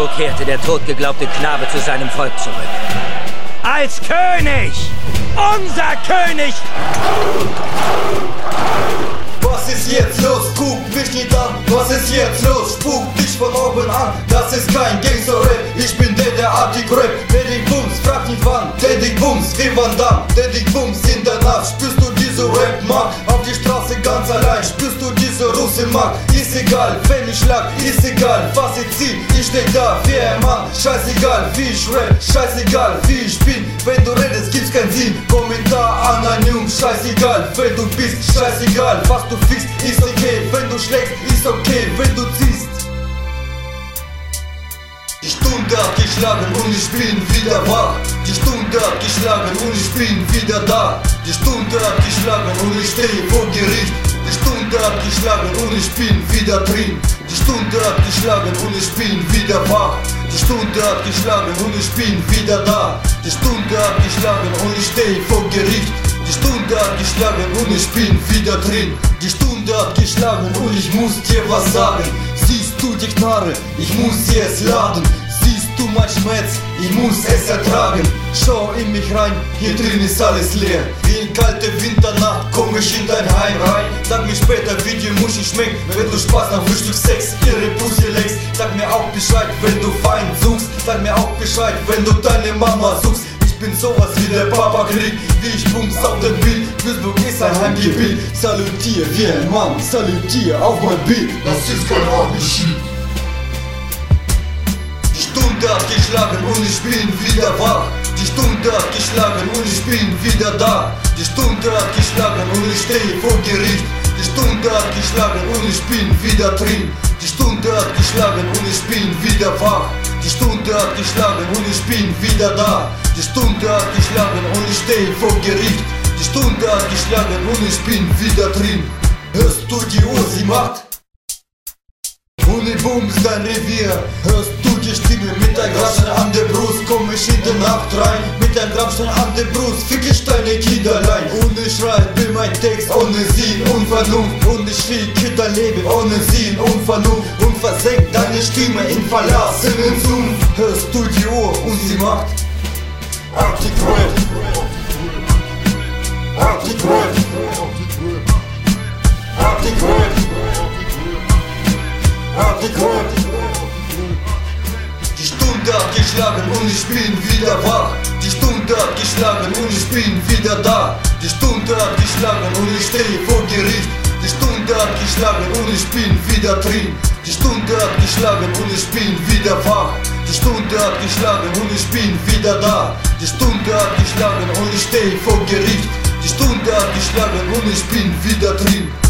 So kehrte der totgeglaubte Knabe zu seinem Volk zurück. Als König! Unser König! Was ist jetzt los? Guck mich nicht an. Was ist jetzt los? Spuck dich von oben an. Das ist kein Gangster-Rap. Ich bin der Artig-Rap. Daddy Bums, frag nicht wann. Daddy Bums, wie Van Damme. Daddy Bums in der Nacht. Spürst du diese Rap-Mark? Auf die Straße ganz allein. Spürst du diese Russe-Mark? Ist egal, wenn ich lag. Ist egal, was ich zieh. Ich steh da wie ein Mann. Scheißegal, wie ich rap. Scheißegal, wie ich bin. Wenn du redest, gibt's keinen Sinn. Kommentar anonym. Scheißegal, wer du bist. Scheißegal, was du fickst. Ist okay, wenn du schlägst. Ist okay, wenn du ziehst. Die Stunde hat geschlagen und ich bin wieder wach. Die Stunde hat geschlagen und ich bin wieder da. Die Stunde hat geschlagen und ich stehe vor Gericht. Die Stunde hat geschlagen und ich bin wieder drin. Die Stunde hat geschlagen und ich bin wieder wach. Die Stunde hat geschlagen und ich bin wieder da. Die Stunde hat geschlagen und ich stehe vor Gericht. Die Stunde hat geschlagen und ich bin wieder drin. Die Stunde hat geschlagen und ich muss dir was sagen. Siehst du die Knarre, ich muss sie es laden. Siehst du mein Schmerz, ich muss es ertragen. Schau in mich rein, hier drin ist alles leer. Wie in kalte Winternacht komm ich in dein Heim rein. Sag mir später, wie die Muschi schmeckt, wenn du Spaß nach Frühstück Sex ihre Pussy leckst. Sag mir auch Bescheid, wenn du Feind suchst. Sag mir auch Bescheid, wenn du deine Mama suchst. Ich bin sowas wie der Papa Krieg, wie ich Bums auf dem Bild. Duisburg ist ein Heimgebiet. Salutier wie ein Mann, salutier auf mein Beat. Das ist kein Ordnungschied. Die Stunde hat geschlagen und ich bin wieder wach. Die Stunde hat geschlagen und ich bin wieder da. Die Stunde hat geschlagen und ich stehe vor Gericht. Die Stunde hat geschlagen und ich bin wieder drin. Die Stunde hat geschlagen und ich bin wieder wach. Die Stunde hat geschlagen und ich bin wieder da. Die Stunde hat geschlagen und ich stehe vor Gericht. Die Stunde hat geschlagen und ich bin wieder drin. Hörst du die Uhr, sie macht? Unibums dein Revier. Hörst du die Stimme mit ein Grabstein an der Brust? Komm ich in der Nacht rein mit ein Grabstein an der Brust. Fick ich deine Kinderlein. Und ich schreibe mein Text ohne Sinn und Vernunft. Und ich will Kinderleben ohne Sinn und Vernunft. Und versenk deine Stimme in verlassenen Sumpf. Hörst du die Uhr und sie macht Artig Rap. Artig Rap. Artig Rap. Artig Rap. Die Stunde hat geschlagen und ich bin wieder wach. Die Stunde hat geschlagen und ich bin wieder da. Die Stunde hat geschlagen und ich stehe vor Gericht. Die Stunde hat geschlagen und ich bin wieder drin. Die Stunde hat geschlagen und ich bin wieder wach. Die Stunde hat geschlagen und ich bin wieder da. Die Stunde hat geschlagen und ich stehe vor Gericht. Die Stunde hat geschlagen und ich bin wieder drin.